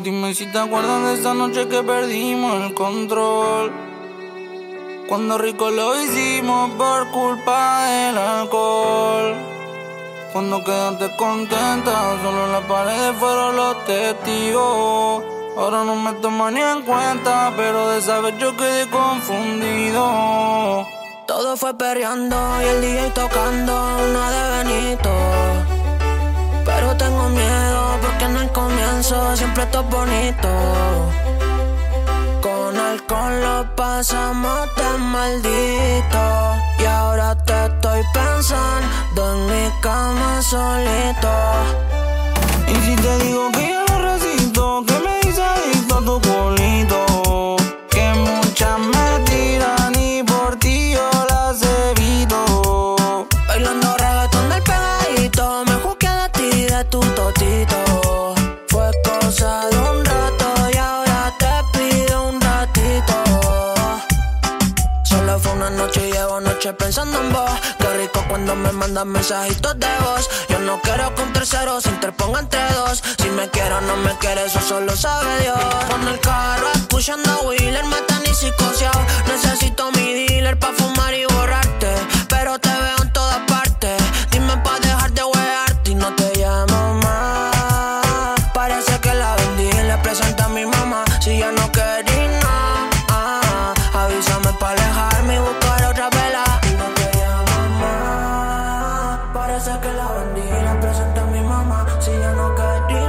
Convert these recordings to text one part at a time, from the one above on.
Dime si te acuerdas de esa noche que perdimos el control, cuando rico lo hicimos por culpa del alcohol. Cuando quedaste contenta, solo las paredes fueron los testigos. Ahora no me toman ni en cuenta, pero de esa vez yo quedé confundido. Todo fue perreando y el DJ tocando una de Benito. Pero tengo miedo porque en el comienzo siempre esto es bonito. Con alcohol lo pasamos de maldito. Y ahora te estoy pensando en mi cama solito. Y si te digo que ya no resisto, que me hice adicto a tu culito, que muchas me tiran y por ti yo las evito. Bailando reggaetón del pegadito, me juzgué de ti, de tu totito. Fue cosa de un rato y ahora te pido un ratito. Solo fue una noche y llevo noche pensando en vos. Qué rico cuando me mandan mensajitos de voz. Yo no quiero que un tercero se interponga entre dos. Si me quiero o no me quiere, eso solo sabe Dios. Con el carro escuchando a Wheeler, me tan y psicoseado. Necesito mi dealer pa' fumar y borrarte, pero te veo en todas partes. Dime pa' dejar de huearte y no te llamo más. Parece que la vendí y le presenté a mi mamá. Si ya no querís nada, avísame pa' alejarme y buscar otra vela. Y no te llamo más. Parece que la vendí y le presenté a mi mamá. Si ya no querís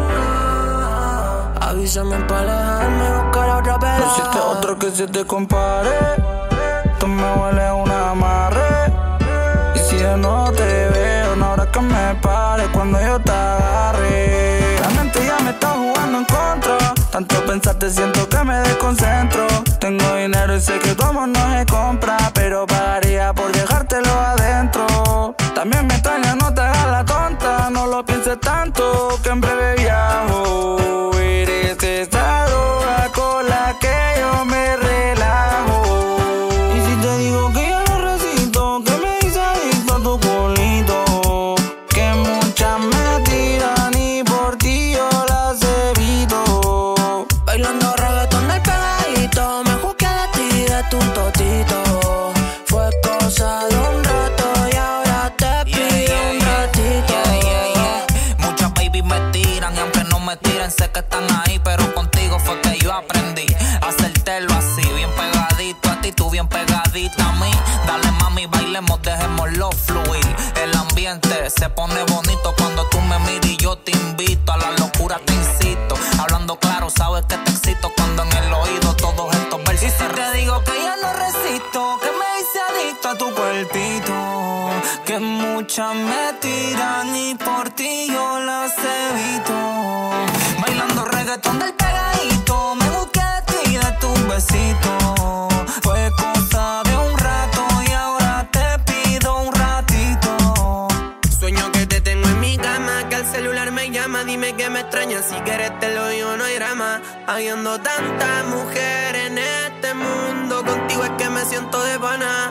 nada, avísame pa' alejarme y buscar otra vela. No existe otro que se te compare, tú me hueles un amarre. Y si yo no te veo, no habrá que me pare cuando yo te agarre. La mente ya me está jugando en contra, tanto pensarte siento que me desconcentro. Tengo dinero y sé que tu amor no se compra, pero pagaría por dejártelo adentro. También me extraña, no te hagas la tonta, no lo pienses tanto, que en breve viajo. Eres esa droga con la que yo me relajo. Y si te digo que ya no resisto, que me hice adicto a tu culito, que muchas me tiran y por ti yo las evito. Bailando reggaetón del pegadito, me juzgué de ti, de tu totito. Fue cosa de un rato y ahora te pido un ratito. Muchas baby me tiran y aunque no me tiren sé que están ahí, pero contigo fue que yo aprendí a hacértelo así, bien pegadito a ti, tú bien pegadita a mí. Dale mami, bailemos, dejémoslo fluir. El ambiente se pone bonito cuando tú me miras y yo te invito a la locura, te incito. Hablando claro, sabes que te excito cuando en el oído todos estos versos. Y si te digo que ya no resisto, que me hice adicto a tu cuerpito, que muchas me tiran y por ti yo las evito. Bailando reggaetón del pegadito, me busqué de ti, de tu besito. Fue cosa de un rato y ahora te pido un ratito. Sueño que te tengo en mi cama, que el celular me llama, dime que me extrañas, si quieres te lo digo, no hay drama. Habiendo tantas mujeres en este mundo, contigo es que me siento de pana.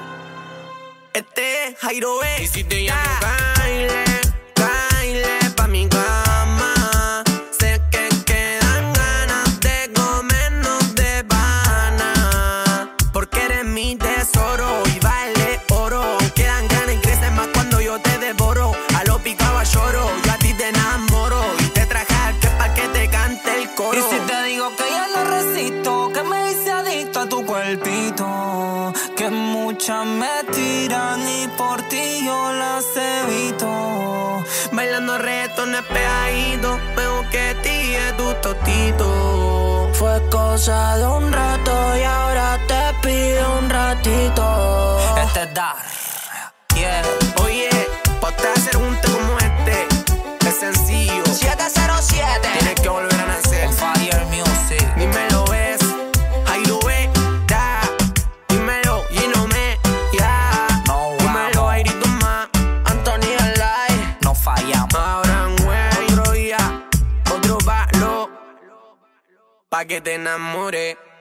Este es Jairo B. Y si te llamo Kyle, Kyle pa' mi cama. Sé que quedan ganas de comernos de pana, porque eres mi tesoro y vale oro. Quedan ganas y crecen más cuando yo te devoro. A lo picaba lloro, yo a ti te enamoro y te traje al que pa' que te cante el coro. Y si te digo que ya no resisto, que me hice adicto a tu cuerpito, que muchas me tiran y por ti yo las evito. Bailando reggaetón pegadito, me busqué de ti, de tu totito. Fue cosa de un rato y ahora te pido un ratito. Este es Dar, yeah. Oye, pa' te hacer un té como este, es sencillo. 707. Tienes que volver a nacer. On Fire Music. Dímelo, ves, Jairo B, da. Dímelo, Gino me, ya. No, Dímelo, Jairito más. Anthony Alay. no fallamos. Abran, güey, otro día, otro palo, pa' que te enamore.